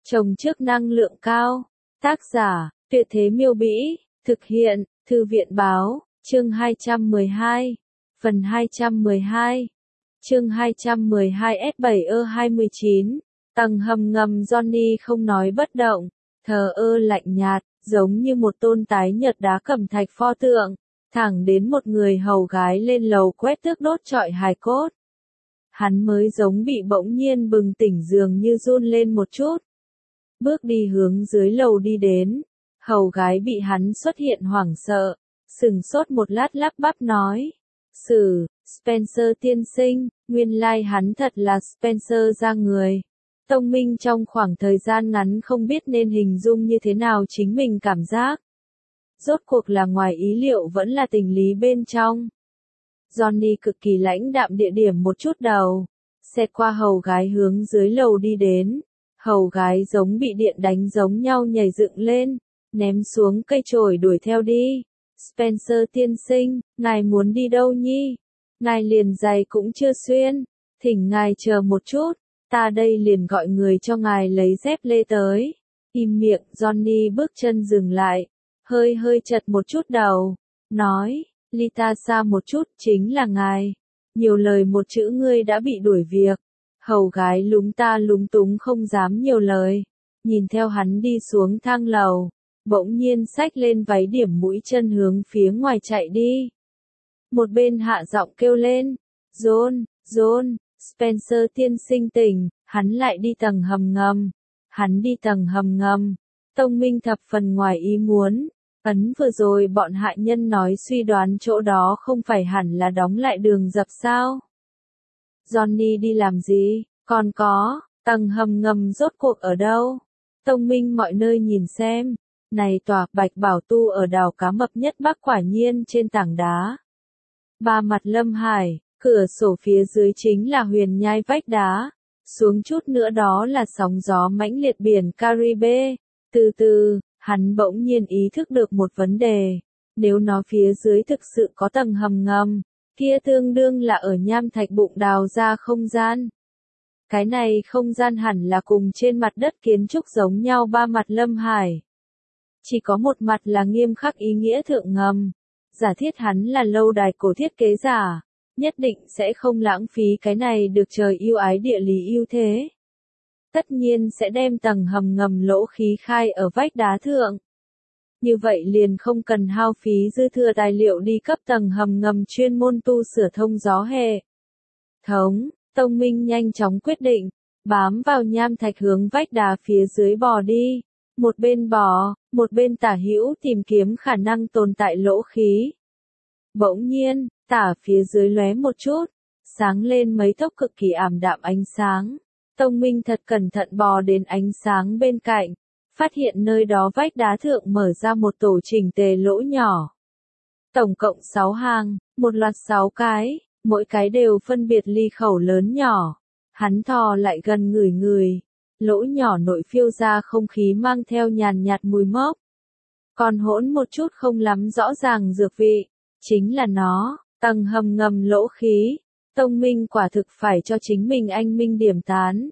Trồng trước năng lượng cao. Tác giả, Tuyệt Thế Miêu Bĩ. Thực hiện, Thư viện Báo. Chương 212. Phần 212. Chương 212 S7E29. Tầng hầm ngầm. Johnny không nói bất động, thờ ơ lạnh nhạt, giống như một tôn tái nhợt đá cẩm thạch pho tượng, thẳng đến một người hầu gái lên lầu quét tước đốt trọi hài cốt. Hắn mới giống bị bỗng nhiên bừng tỉnh, dường như run lên một chút. Bước đi hướng dưới lầu đi đến, hầu gái bị hắn xuất hiện hoảng sợ, sừng sốt một lát lắp bắp nói: Spencer tiên sinh, nguyên lai hắn thật là Spencer ra người. Tông Minh trong khoảng thời gian ngắn không biết nên hình dung như thế nào chính mình cảm giác. Rốt cuộc là ngoài ý liệu vẫn là tình lý bên trong. Johnny cực kỳ lãnh đạm địa điểm một chút đầu, xẹt qua hầu gái hướng dưới lầu đi đến. Hầu gái giống bị điện đánh giống nhau nhảy dựng lên, ném xuống cây chổi đuổi theo đi. Spencer tiên sinh, ngài muốn đi đâu nhi? Ngài liền giày cũng chưa xuyên, thỉnh ngài chờ một chút, ta đây liền gọi người cho ngài lấy dép lê tới. Im miệng. Johnny bước chân dừng lại, hơi chật một chút đầu, nói: ly ta xa một chút, chính là ngài. Nhiều lời một chữ ngươi đã bị đuổi việc. Hầu gái lúng ta lúng túng không dám nhiều lời, nhìn theo hắn đi xuống thang lầu, bỗng nhiên xách lên váy điểm mũi chân hướng phía ngoài chạy đi. Một bên hạ giọng kêu lên: John, Spencer tiên sinh tỉnh. Hắn lại đi tầng hầm ngầm. Tông Minh thập phần ngoài ý muốn. Vừa rồi bọn hạ nhân nói suy đoán chỗ đó không phải hẳn là đóng lại đường dập sao? Johnny đi làm gì? Còn có, tầng hầm ngầm rốt cuộc ở đâu? Tông Minh mọi nơi nhìn xem. Này tòa Bạch Bảo Tu ở đảo Cá Mập nhất Bắc quả nhiên trên tảng đá. Ba mặt Lâm Hải, cửa sổ phía dưới chính là huyền nhai vách đá. Xuống chút nữa đó là sóng gió mãnh liệt biển Caribe. Từ từ, hắn bỗng nhiên ý thức được một vấn đề. Nếu nó phía dưới thực sự có tầng hầm ngầm, kia tương đương là ở nham thạch bụng đào ra không gian. Cái này không gian hẳn là cùng trên mặt đất kiến trúc giống nhau ba mặt Lâm Hải. Chỉ có một mặt là nghiêm khắc ý nghĩa thượng ngầm. Giả thiết hắn là lâu đài cổ thiết kế giả, nhất định sẽ không lãng phí cái này được trời yêu ái địa lý ưu thế. Tất nhiên sẽ đem tầng hầm ngầm lỗ khí khai ở vách đá thượng. Như vậy liền không cần hao phí dư thừa tài liệu đi cấp tầng hầm ngầm chuyên môn tu sửa thông gió hệ thống. Tông Minh nhanh chóng quyết định, bám vào nham thạch hướng vách đá phía dưới bò đi. Một bên bò, một bên tả hữu tìm kiếm khả năng tồn tại lỗ khí. Bỗng nhiên, tả phía dưới lóe một chút, sáng lên mấy tốc cực kỳ ảm đạm ánh sáng. Tông Minh thật cẩn thận bò đến ánh sáng bên cạnh, phát hiện nơi đó vách đá thượng mở ra một tổ chỉnh tề lỗ nhỏ. Tổng cộng 6 hàng, một loạt 6 cái, mỗi cái đều phân biệt ly khẩu lớn nhỏ. Hắn thò lại gần ngửi, lỗ nhỏ nội phiêu ra không khí mang theo nhàn nhạt mùi mốc. Còn hỗn một chút không lắm rõ ràng dược vị, chính là nó, tầng hầm ngầm lỗ khí. Tông Minh quả thực phải cho chính mình anh minh điểm tán.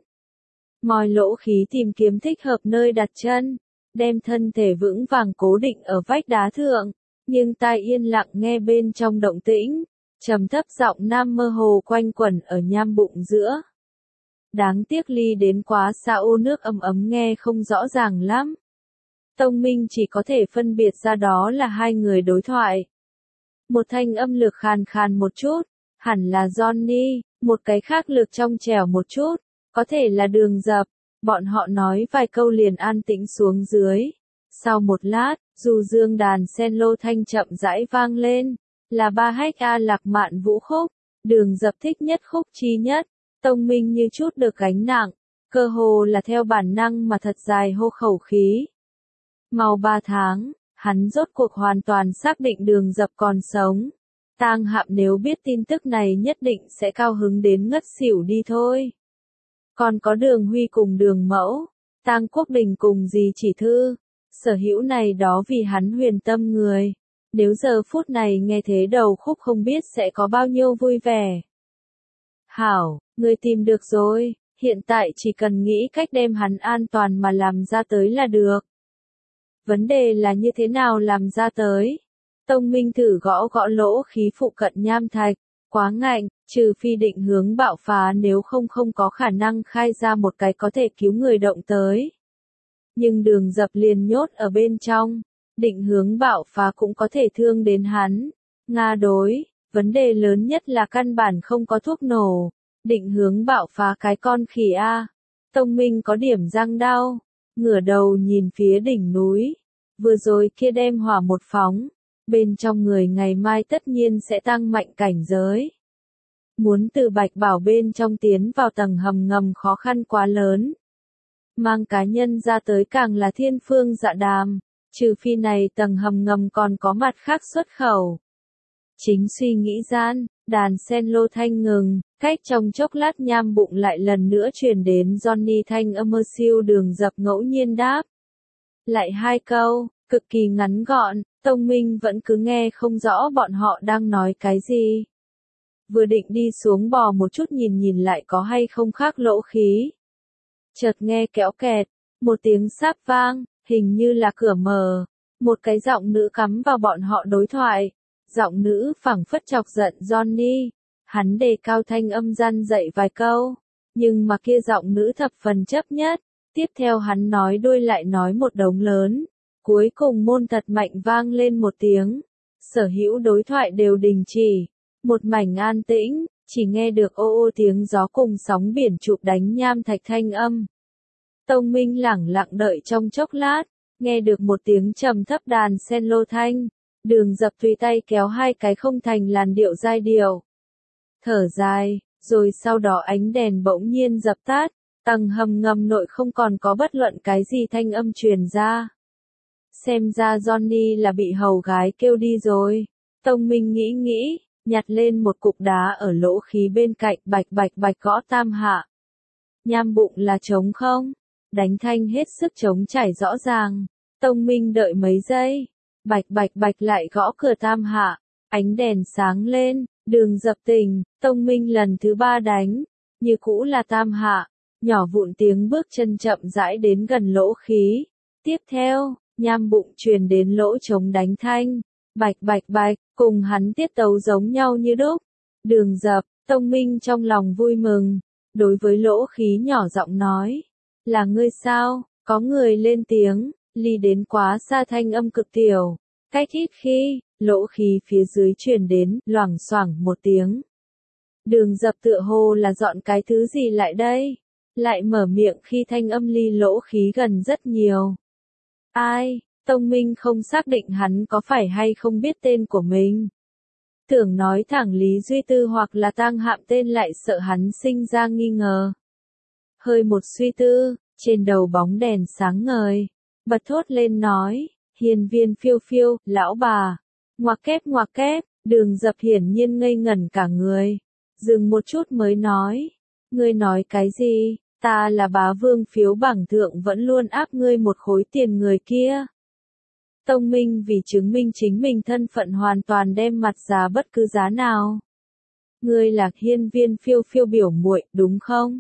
Moi lỗ khí tìm kiếm thích hợp nơi đặt chân, đem thân thể vững vàng cố định ở vách đá thượng, nhưng tai yên lặng nghe bên trong động tĩnh, trầm thấp giọng nam mơ hồ quanh quẩn ở nham bụng giữa. Đáng tiếc ly đến quá xa, ô nước ấm nghe không rõ ràng lắm. Tông Minh chỉ có thể phân biệt ra đó là hai người đối thoại. Một thanh âm lược khàn khàn một chút, hẳn là Johnny, một cái khác lược trong trẻo một chút, có thể là Đường Dập. Bọn họ nói vài câu liền an tĩnh xuống dưới. Sau một lát, dù dương đàn sen lô thanh chậm rãi vang lên, là ba hách A Lạc Mạn vũ khúc, Đường Dập thích nhất khúc chi nhất. Tông Minh như chút được gánh nặng, cơ hồ là theo bản năng mà thật dài hô khẩu khí. Mau 3 tháng, hắn rốt cuộc hoàn toàn xác định Đường Dập còn sống. Tang Hạm nếu biết tin tức này nhất định sẽ cao hứng đến ngất xỉu đi thôi. Còn có Đường Huy cùng Đường Mẫu, Tang Quốc Đình cùng dì Chỉ Thư, sở hữu này đó vì hắn huyền tâm người. Nếu giờ phút này nghe thế đầu khúc không biết sẽ có bao nhiêu vui vẻ. Hảo, người tìm được rồi, Hiện tại chỉ cần nghĩ cách đem hắn an toàn mà làm ra tới là được. Vấn đề là như thế nào làm ra tới? Tông Minh thử gõ gõ lỗ khí phụ cận nham thạch, quá ngạnh, trừ phi định hướng bạo phá, nếu không có khả năng khai ra một cái có thể cứu người động tới. Nhưng Đường Dập liền nhốt ở bên trong, định hướng bạo phá cũng có thể thương đến hắn. Nga đối, vấn đề lớn nhất là căn bản không có thuốc nổ, định hướng bạo phá cái con khỉ a. Tông Minh có điểm răng đau, ngửa đầu nhìn phía đỉnh núi, vừa rồi kia đem hỏa một phóng, bên trong người ngày mai tất nhiên sẽ tăng mạnh cảnh giới. Muốn từ Bạch Bảo bên trong tiến vào tầng hầm ngầm khó khăn quá lớn. Mang cá nhân ra tới càng là thiên phương dạ đàm, trừ phi này tầng hầm ngầm còn có mặt khác xuất khẩu. Chính suy nghĩ gian, đàn sen lô thanh ngừng, cách trong chốc lát nham bụng lại lần nữa truyền đến Johnny thanh âm siêu. Đường Dập ngẫu nhiên đáp. Lại hai câu, cực kỳ ngắn gọn, Tông Minh vẫn cứ nghe không rõ bọn họ đang nói cái gì. Vừa định đi xuống bò một chút nhìn lại có hay không khác lỗ khí. Chợt nghe kéo kẹt, một tiếng sáp vang, hình như là cửa mở, một cái giọng nữ cắm vào bọn họ đối thoại. Giọng nữ phảng phất chọc giận Johnny, hắn đề cao thanh âm răn dạy vài câu, nhưng mà kia giọng nữ thập phần chấp nhất, tiếp theo hắn nói đuôi lại nói một đống lớn, cuối cùng môn thật mạnh vang lên một tiếng, sở hữu đối thoại đều đình chỉ, một mảnh an tĩnh, chỉ nghe được ô ô tiếng gió cùng sóng biển chụp đánh nham thạch thanh âm. Tông Minh lẳng lặng đợi trong chốc lát, nghe được một tiếng trầm thấp đàn sen lô thanh. Đường Dập tùy tay kéo hai cái không thành làn điệu giai điệu. Thở dài, rồi sau đó ánh đèn bỗng nhiên dập tắt, tầng hầm ngầm nội không còn có bất luận cái gì thanh âm truyền ra. Xem ra Johnny là bị hầu gái kêu đi rồi. Tông Minh nghĩ, nhặt lên một cục đá ở lỗ khí bên cạnh, bạch gõ tam hạ. Nham bụng là trống không? Đánh thanh hết sức trống chảy rõ ràng. Tông Minh đợi mấy giây. Bạch lại gõ cửa tam hạ, ánh đèn sáng lên, Đường Dập tỉnh, Tông Minh lần thứ ba đánh, như cũ là tam hạ, nhỏ vụn tiếng bước chân chậm rãi đến gần lỗ khí. Tiếp theo, nham bụng truyền đến lỗ trống đánh thanh, bạch, cùng hắn tiết tấu giống nhau như đúc. Đường Dập, Tông Minh trong lòng vui mừng, đối với lỗ khí nhỏ giọng nói, là ngươi sao? Có người lên tiếng. Ly đến quá xa thanh âm cực tiểu, cách ít khi, lỗ khí phía dưới truyền đến, loảng xoảng một tiếng. Đường Dập tựa hồ là dọn cái thứ gì lại đây, lại mở miệng khi thanh âm ly lỗ khí gần rất nhiều. Ai? Tông Minh không xác định hắn có phải hay không biết tên của mình. Tưởng nói thẳng Lý Duy Tư hoặc là Tang Hạm tên lại sợ hắn sinh ra nghi ngờ. Hơi một suy tư, trên đầu bóng đèn sáng ngời. Bật thốt lên nói, hiên viên phiêu, lão bà. Ngoặc kép, Đường Dập hiển nhiên ngây ngẩn cả người. Dừng một chút mới nói, ngươi nói cái gì, ta là bá vương phiếu bảng thượng vẫn luôn áp ngươi một khối tiền người kia. Tông Minh vì chứng minh chính mình thân phận hoàn toàn đem mặt giá bất cứ giá nào. Ngươi là hiên viên phiêu biểu muội, đúng không?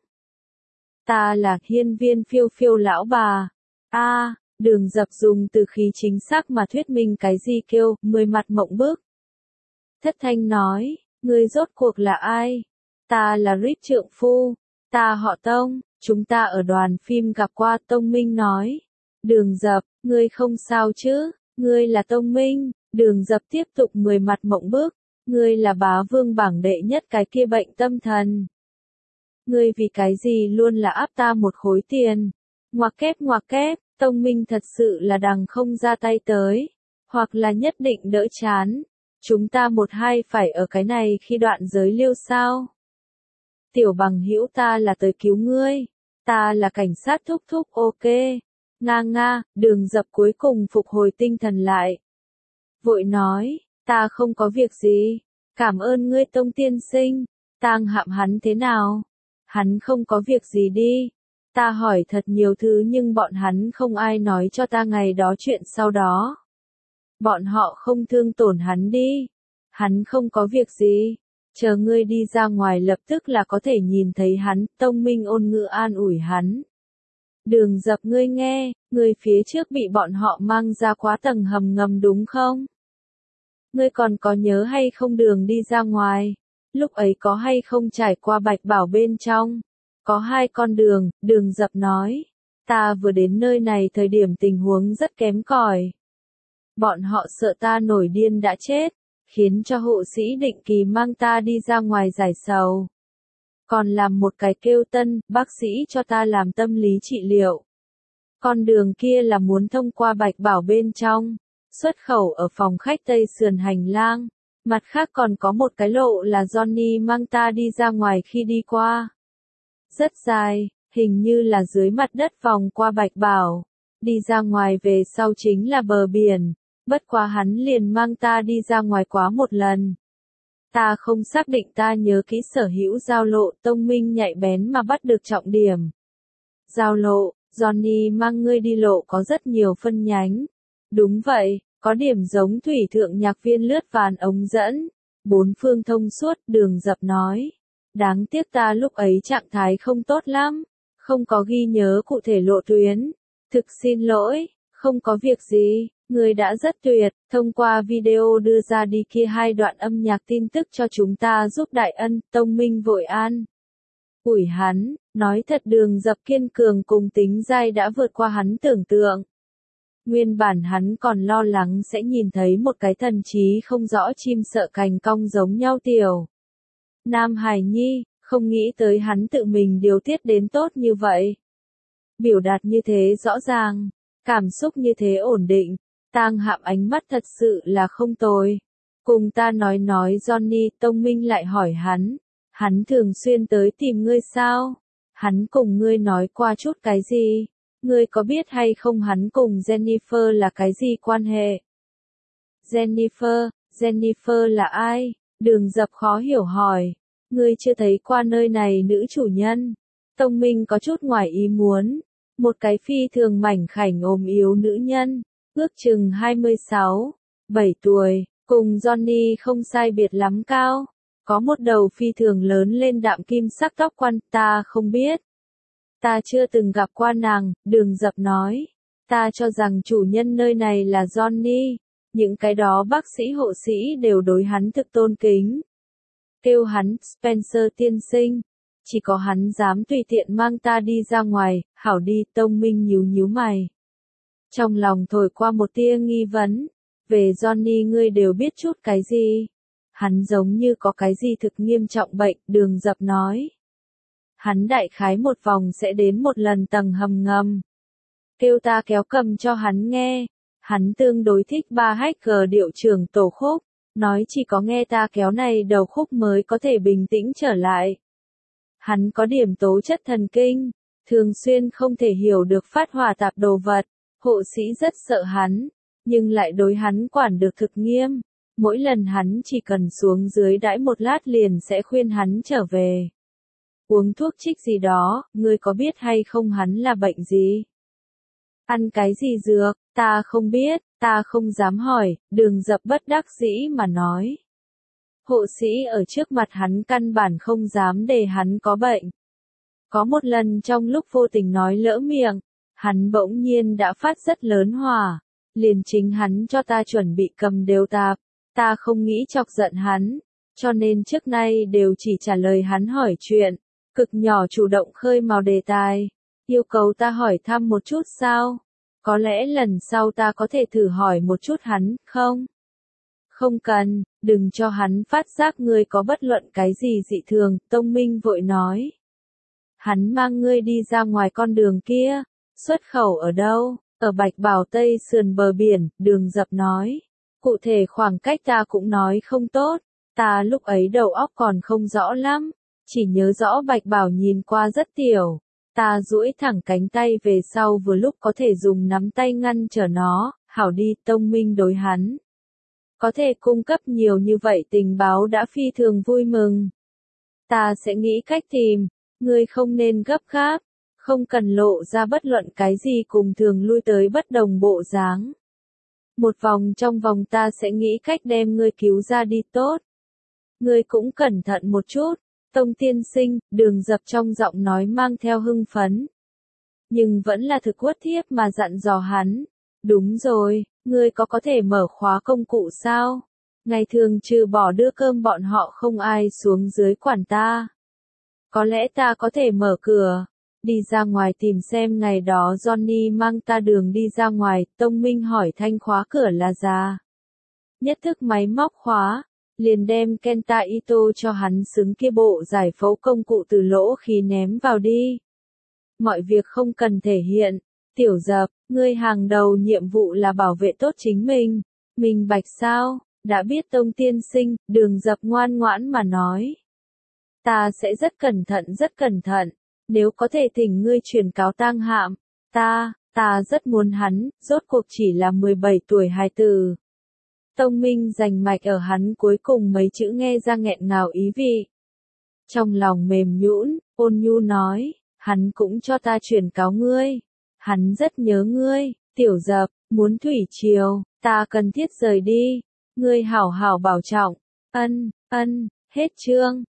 Ta là hiên viên phiêu lão bà. A. Đường Dập dùng từ khí chính xác mà thuyết minh cái gì kêu, 10 mặt mộng bức. Thất thanh nói, ngươi rốt cuộc là ai? Ta là Rít trượng phu, ta họ Tông, chúng ta ở đoàn phim gặp qua. Tông Minh nói. Đường Dập, ngươi không sao chứ, ngươi là Tông Minh. Đường Dập tiếp tục 10 mặt mộng bức, ngươi là bá vương bảng đệ nhất cái kia bệnh tâm thần. Ngươi vì cái gì luôn là áp ta một khối tiền? Ngoặc kép. Tông Minh thật sự là đằng không ra tay tới, hoặc là nhất định đỡ chán. Chúng ta một hai phải ở cái này khi đoạn giới liêu sao? Tiểu bằng hữu, ta là tới cứu ngươi, ta là cảnh sát thúc, ok. Nga, Đường Dập cuối cùng phục hồi tinh thần lại. Vội nói, ta không có việc gì, cảm ơn ngươi Tông tiên sinh. Tang Hạm hắn thế nào? Hắn không có việc gì đi. Ta hỏi thật nhiều thứ nhưng bọn hắn không ai nói cho ta ngày đó chuyện sau đó. Bọn họ không thương tổn hắn đi. Hắn không có việc gì. Chờ ngươi đi ra ngoài lập tức là có thể nhìn thấy hắn, Tông Minh ôn ngữ an ủi hắn. Đường Dập ngươi nghe, ngươi phía trước bị bọn họ mang ra quá tầng hầm ngầm đúng không? Ngươi còn có nhớ hay không đường đi ra ngoài? Lúc ấy có hay không trải qua Bạch Bảo bên trong? Có 2 con đường, Đường Dập nói. Ta vừa đến nơi này thời điểm tình huống rất kém cỏi. Bọn họ sợ ta nổi điên đã chết, khiến cho hộ sĩ định kỳ mang ta đi ra ngoài giải sầu. Còn làm một cái kêu tân, bác sĩ cho ta làm tâm lý trị liệu. Con đường kia là muốn thông qua Bạch Bảo bên trong, xuất khẩu ở phòng khách Tây sườn hành lang. Mặt khác còn có một cái lộ là Johnny mang ta đi ra ngoài khi đi qua. Rất dài, hình như là dưới mặt đất vòng qua Bạch Bảo. Đi ra ngoài về sau chính là bờ biển, bất quá hắn liền mang ta đi ra ngoài quá một lần. Ta không xác định ta nhớ kỹ sở hữu giao lộ, Tông Minh nhạy bén mà bắt được trọng điểm. Giao lộ, Johnny mang ngươi đi lộ có rất nhiều phân nhánh. Đúng vậy, có điểm giống thủy thượng nhạc viên lướt vàn ống dẫn. 4 phương thông suốt, Đường Dập nói. Đáng tiếc ta lúc ấy trạng thái không tốt lắm, không có ghi nhớ cụ thể lộ tuyến. Thực xin lỗi, không có việc gì, ngươi đã rất tuyệt, thông qua video đưa ra đi kia 2 đoạn âm nhạc tin tức cho chúng ta giúp đại ân, Tông Minh vội an. Ủi hắn, nói thật Đường Dập kiên cường cùng tính dai đã vượt qua hắn tưởng tượng. Nguyên bản hắn còn lo lắng sẽ nhìn thấy một cái thần trí không rõ chim sợ cành cong giống nhau tiểu Nam Hải Nhi, không nghĩ tới hắn tự mình điều tiết đến tốt như vậy. Biểu đạt như thế rõ ràng, cảm xúc như thế ổn định, Tang Hạm ánh mắt thật sự là không tồi. Cùng ta nói Johnny, Tông Minh lại hỏi hắn thường xuyên tới tìm ngươi sao? Hắn cùng ngươi nói qua chút cái gì? Ngươi có biết hay không hắn cùng Jennifer là cái gì quan hệ? Jennifer là ai? Đường Dập khó hiểu hỏi. Ngươi chưa thấy qua nơi này nữ chủ nhân. Tông Minh có chút ngoài ý muốn. Một cái phi thường mảnh khảnh ốm yếu nữ nhân, ước chừng 26, 7 tuổi, cùng Johnny không sai biệt lắm cao. Có một đầu phi thường lớn lên đạm kim sắc tóc quăn, ta không biết. Ta chưa từng gặp qua nàng, Đường Dập nói. Ta cho rằng chủ nhân nơi này là Johnny. Những cái đó bác sĩ hộ sĩ đều đối hắn thực tôn kính. Kêu hắn, Spencer tiên sinh. Chỉ có hắn dám tùy tiện mang ta đi ra ngoài, hảo đi, Tông Minh nhíu mày. Trong lòng thổi qua một tia nghi vấn. Về Johnny ngươi đều biết chút cái gì? Hắn giống như có cái gì thực nghiêm trọng bệnh, Đường Dập nói. Hắn đại khái một vòng sẽ đến một lần tầng hầm ngầm. Kêu ta kéo cầm cho hắn nghe. Hắn tương đối thích 3HG điệu trưởng tổ khúc. Nói chỉ có nghe ta kéo này đầu khúc mới có thể bình tĩnh trở lại. Hắn có điểm tố chất thần kinh. Thường xuyên không thể hiểu được phát hỏa tạp đồ vật. Hộ sĩ rất sợ hắn. Nhưng lại đối hắn quản được thực nghiêm. Mỗi lần hắn chỉ cần xuống dưới đãi một lát liền sẽ khuyên hắn trở về. Uống thuốc trích gì đó, ngươi có biết hay không hắn là bệnh gì? Ăn cái gì dược, ta không biết, ta không dám hỏi, Đường Dập bất đắc dĩ mà nói. Hộ sĩ ở trước mặt hắn căn bản không dám để hắn có bệnh. Có một lần trong lúc vô tình nói lỡ miệng, hắn bỗng nhiên đã phát rất lớn hỏa. Liền chính hắn cho ta chuẩn bị cầm đều tạp. Ta không nghĩ chọc giận hắn, cho nên trước nay đều chỉ trả lời hắn hỏi chuyện, cực nhỏ chủ động khơi mào đề tài, yêu cầu ta hỏi thăm một chút sao? Có lẽ lần sau ta có thể thử hỏi một chút hắn, không? Không cần, đừng cho hắn phát giác ngươi có bất luận cái gì dị thường, Tông Minh vội nói. Hắn mang ngươi đi ra ngoài con đường kia, xuất khẩu ở đâu? Ở Bạch Bảo Tây sườn bờ biển, Đường Dập nói. Cụ thể khoảng cách ta cũng nói không tốt, ta lúc ấy đầu óc còn không rõ lắm, chỉ nhớ rõ Bạch Bảo nhìn qua rất tiểu. Ta duỗi thẳng cánh tay về sau vừa lúc có thể dùng nắm tay ngăn trở nó, hảo đi, Tông Minh đối hắn. Có thể cung cấp nhiều như vậy tình báo đã phi thường vui mừng. Ta sẽ nghĩ cách tìm, ngươi không nên gấp gáp, không cần lộ ra bất luận cái gì cùng thường lui tới bất đồng bộ dáng. Một vòng trong vòng ta sẽ nghĩ cách đem ngươi cứu ra đi tốt. Ngươi cũng cẩn thận một chút, Tông tiên sinh, Đường Dập trong giọng nói mang theo hưng phấn. Nhưng vẫn là thực uất thiếp mà dặn dò hắn. Đúng rồi, ngươi có thể mở khóa công cụ sao? Ngày thường trừ bỏ đưa cơm bọn họ không ai xuống dưới quản ta. Có lẽ ta có thể mở cửa, đi ra ngoài tìm xem ngày đó Johnny mang ta đường đi ra ngoài, Tông Minh hỏi thanh khóa cửa là già. Nhất thức máy móc khóa, liền đem Kenta Ito cho hắn xứng kia bộ giải phẫu công cụ từ lỗ khí ném vào đi. Mọi việc không cần thể hiện, Tiểu Dập, ngươi hàng đầu nhiệm vụ là bảo vệ tốt chính mình. Minh bạch sao? Đã biết Tông tiên sinh, Đường Dập ngoan ngoãn mà nói. Ta sẽ rất cẩn thận, nếu có thể thỉnh ngươi truyền cáo tang hạm, ta rất muốn hắn, rốt cuộc chỉ là 17 tuổi hài tử. Tông Minh giành mạch ở hắn cuối cùng mấy chữ nghe ra nghẹn ngào ý vị. Trong lòng mềm nhũn, ôn nhu nói, hắn cũng cho ta truyền cáo ngươi. Hắn rất nhớ ngươi, Tiểu Dập, muốn thủy triều, ta cần thiết rời đi. Ngươi hảo hảo bảo trọng, ân, hết chương.